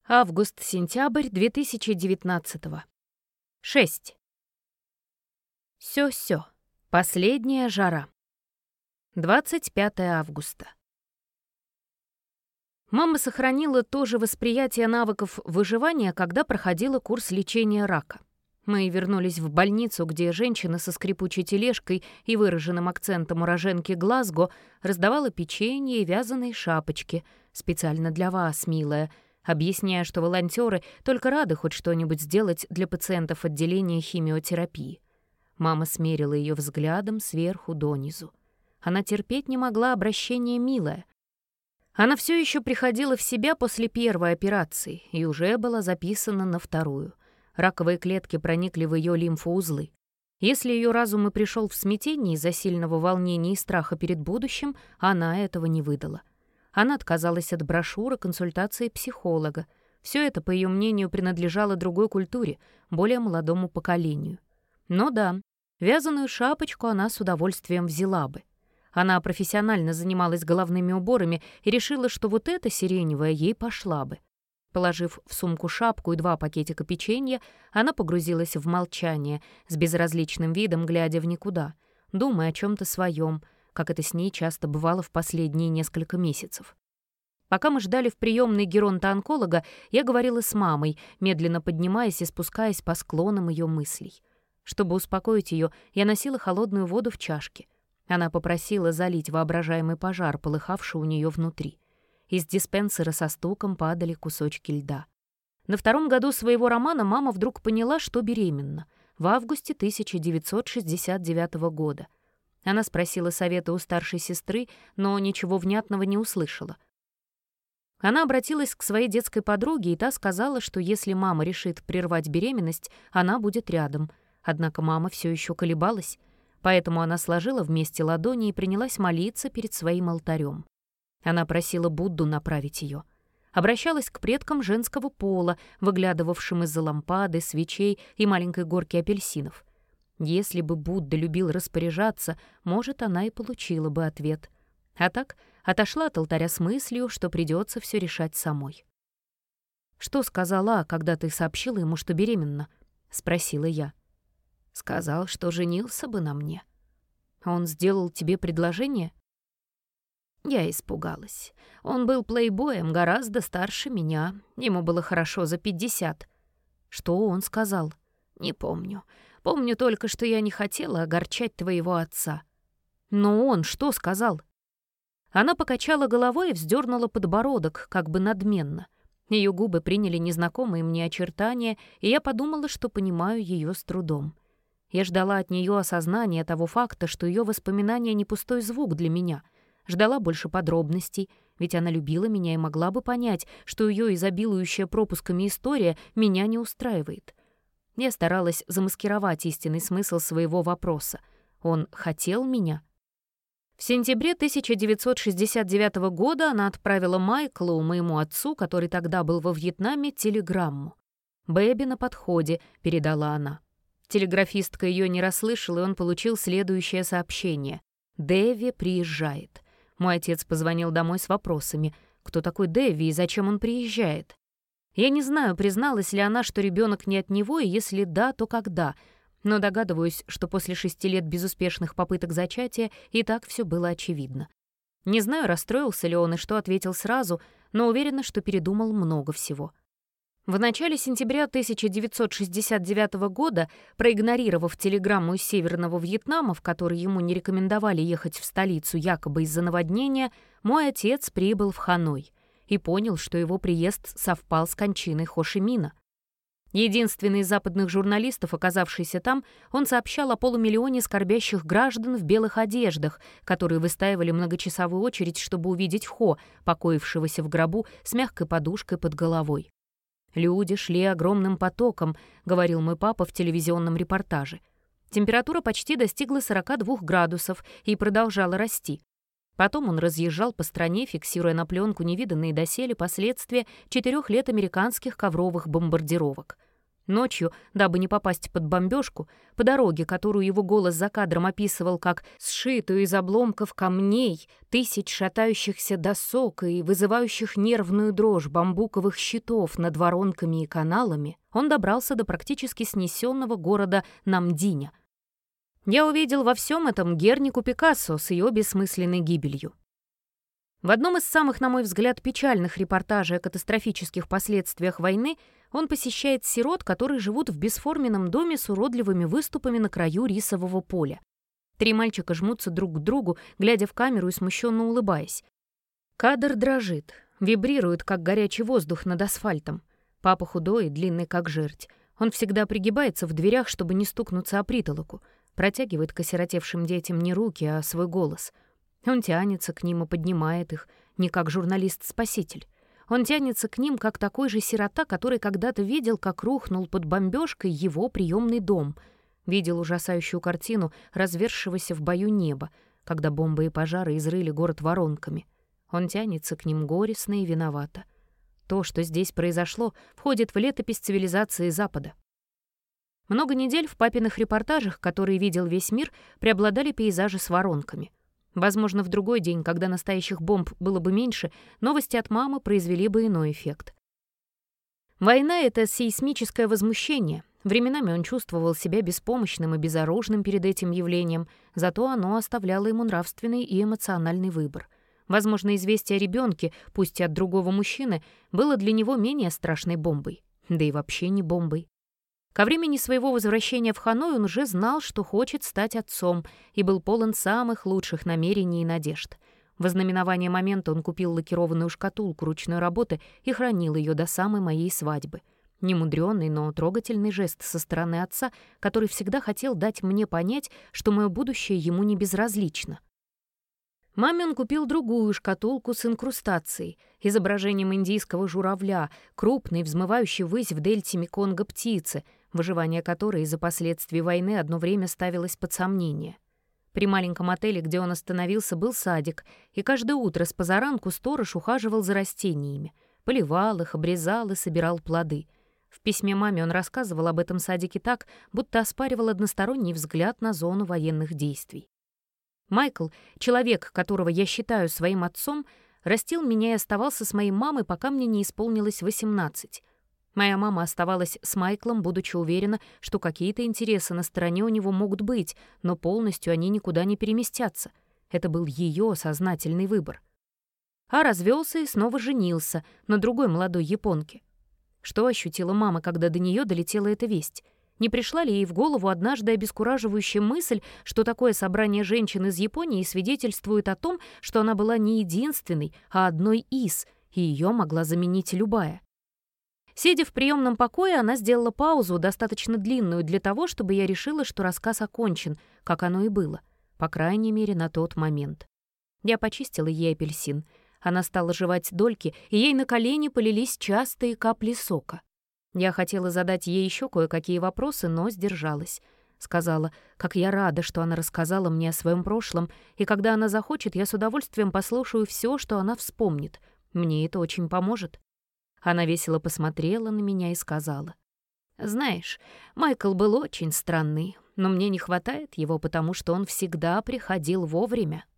Август-сентябрь 2019. 6. Сё-сё. Последняя жара. 25 августа. Мама сохранила то же восприятие навыков выживания, когда проходила курс лечения рака. Мы вернулись в больницу, где женщина со скрипучей тележкой и выраженным акцентом уроженки Глазго раздавала печенье и вязаные шапочки. «Специально для вас, милая», объясняя, что волонтеры только рады хоть что-нибудь сделать для пациентов отделения химиотерапии. Мама смерила ее взглядом сверху донизу. Она терпеть не могла обращения «милая». Она все еще приходила в себя после первой операции и уже была записана на вторую. Раковые клетки проникли в ее лимфоузлы. Если ее разум и пришел в смятение из-за сильного волнения и страха перед будущим, она этого не выдала. Она отказалась от брошюры консультации психолога. Все это, по ее мнению, принадлежало другой культуре, более молодому поколению. Но да, вязаную шапочку она с удовольствием взяла бы. Она профессионально занималась головными уборами и решила, что вот эта сиреневая ей пошла бы. Положив в сумку шапку и 2 пакетика печенья, она погрузилась в молчание, с безразличным видом глядя в никуда, думая о чем-то своем, как это с ней часто бывало в последние несколько месяцев. Пока мы ждали в приемной геронто-онколога, я говорила с мамой, медленно поднимаясь и спускаясь по склонам ее мыслей. Чтобы успокоить ее, я носила холодную воду в чашке. Она попросила залить воображаемый пожар, полыхавший у нее внутри. Из диспенсера со стуком падали кусочки льда. На 2-м году своего романа мама вдруг поняла, что беременна, в августе 1969 года. Она спросила совета у старшей сестры, но ничего внятного не услышала. Она обратилась к своей детской подруге, и та сказала, что если мама решит прервать беременность, она будет рядом. Однако мама все еще колебалась, поэтому она сложила вместе ладони и принялась молиться перед своим алтарем. Она просила Будду направить ее. Обращалась к предкам женского пола, выглядывавшим из-за лампады, свечей и маленькой горки апельсинов. Если бы Будда любил распоряжаться, может, она и получила бы ответ. А так отошла от алтаря с мыслью, что придется все решать самой. «Что сказала, когда ты сообщила ему, что беременна?» — спросила я. «Сказал, что женился бы на мне». «Он сделал тебе предложение?» Я испугалась. Он был плейбоем, гораздо старше меня. Ему было хорошо за 50. «Что он сказал?» «Не помню. Помню только, что я не хотела огорчать твоего отца». «Но он что сказал?» Она покачала головой и вздернула подбородок, как бы надменно. Ее губы приняли незнакомые мне очертания, и я подумала, что понимаю ее с трудом. Я ждала от нее осознания того факта, что ее воспоминания не пустой звук для меня. Ждала больше подробностей, ведь она любила меня и могла бы понять, что ее изобилующая пропусками история меня не устраивает. Я старалась замаскировать истинный смысл своего вопроса. Он хотел меня? В сентябре 1969 года она отправила Майклу, моему отцу, который тогда был во Вьетнаме, телеграмму. «Бэби на подходе», — передала она. Телеграфистка ее не расслышала, и он получил следующее сообщение. «Дэви приезжает». Мой отец позвонил домой с вопросами. Кто такой Дэви и зачем он приезжает? Я не знаю, призналась ли она, что ребенок не от него, и если да, то когда. Но догадываюсь, что после 6 лет безуспешных попыток зачатия и так все было очевидно. Не знаю, расстроился ли он и что ответил сразу, но уверена, что передумал много всего. В начале сентября 1969 года, проигнорировав телеграмму из Северного Вьетнама, в которой ему не рекомендовали ехать в столицу якобы из-за наводнения, мой отец прибыл в Ханой и понял, что его приезд совпал с кончиной Хо Ши Мина. Единственный из западных журналистов, оказавшийся там, он сообщал о полумиллионе скорбящих граждан в белых одеждах, которые выстаивали многочасовую очередь, чтобы увидеть Хо, покоившегося в гробу с мягкой подушкой под головой. «Люди шли огромным потоком», — говорил мой папа в телевизионном репортаже. Температура почти достигла 42 градусов и продолжала расти. Потом он разъезжал по стране, фиксируя на пленку невиданные доселе последствия 4 лет американских ковровых бомбардировок. Ночью, дабы не попасть под бомбежку, по дороге, которую его голос за кадром описывал как сшитую из обломков камней, тысяч шатающихся досок и вызывающих нервную дрожь бамбуковых щитов над воронками и каналами, он добрался до практически снесенного города Намдиня. Я увидел во всем этом Гернику Пикассо с ее бессмысленной гибелью. В одном из самых, на мой взгляд, печальных репортажей о катастрофических последствиях войны он посещает сирот, которые живут в бесформенном доме с уродливыми выступами на краю рисового поля. 3 мальчика жмутся друг к другу, глядя в камеру и смущенно улыбаясь. Кадр дрожит, вибрирует, как горячий воздух над асфальтом. Папа худой и длинный, как жерть. Он всегда пригибается в дверях, чтобы не стукнуться о притолоку. Протягивает к осиротевшим детям не руки, а свой голос. Он тянется к ним и поднимает их, не как журналист-спаситель. Он тянется к ним, как такой же сирота, который когда-то видел, как рухнул под бомбежкой его приемный дом, видел ужасающую картину разверзшегося в бою неба, когда бомбы и пожары изрыли город воронками. Он тянется к ним горестно и виновато. То, что здесь произошло, входит в летопись цивилизации Запада. Много недель в папиных репортажах, которые видел весь мир, преобладали пейзажи с воронками. Возможно, в другой день, когда настоящих бомб было бы меньше, новости от мамы произвели бы иной эффект. Война — это сейсмическое возмущение. Временами он чувствовал себя беспомощным и безоружным перед этим явлением, зато оно оставляло ему нравственный и эмоциональный выбор. Возможно, известие о ребенке, пусть и от другого мужчины, было для него менее страшной бомбой. Да и вообще не бомбой. Ко времени своего возвращения в Ханой он уже знал, что хочет стать отцом, и был полон самых лучших намерений и надежд. В ознаменование момента он купил лакированную шкатулку ручной работы и хранил ее до самой моей свадьбы. Немудрённый, но трогательный жест со стороны отца, который всегда хотел дать мне понять, что мое будущее ему не безразлично. Маме он купил другую шкатулку с инкрустацией, изображением индийского журавля, крупной, взмывающей ввысь в дельте Меконга птицы, выживание которой из-за последствий войны одно время ставилось под сомнение. При маленьком отеле, где он остановился, был садик, и каждое утро с позаранку сторож ухаживал за растениями, поливал их, обрезал и собирал плоды. В письме маме он рассказывал об этом садике так, будто оспаривал односторонний взгляд на зону военных действий. Майкл, человек, которого я считаю своим отцом, растил меня и оставался с моей мамой, пока мне не исполнилось 18. Моя мама оставалась с Майклом, будучи уверена, что какие-то интересы на стороне у него могут быть, но полностью они никуда не переместятся. Это был ее сознательный выбор. А развелся и снова женился на другой молодой японке. Что ощутила мама, когда до нее долетела эта весть? Не пришла ли ей в голову однажды обескураживающая мысль, что такое собрание женщин из Японии свидетельствует о том, что она была не единственной, а одной из, и ее могла заменить любая? Сидя в приемном покое, она сделала паузу, достаточно длинную для того, чтобы я решила, что рассказ окончен, как оно и было, по крайней мере, на тот момент. Я почистила ей апельсин. Она стала жевать дольки, и ей на колени полились частые капли сока. Я хотела задать ей еще кое-какие вопросы, но сдержалась. Сказала, как я рада, что она рассказала мне о своем прошлом, и когда она захочет, я с удовольствием послушаю все, что она вспомнит. Мне это очень поможет. Она весело посмотрела на меня и сказала: «Знаешь, Майкл был очень странный, но мне не хватает его, потому что он всегда приходил вовремя».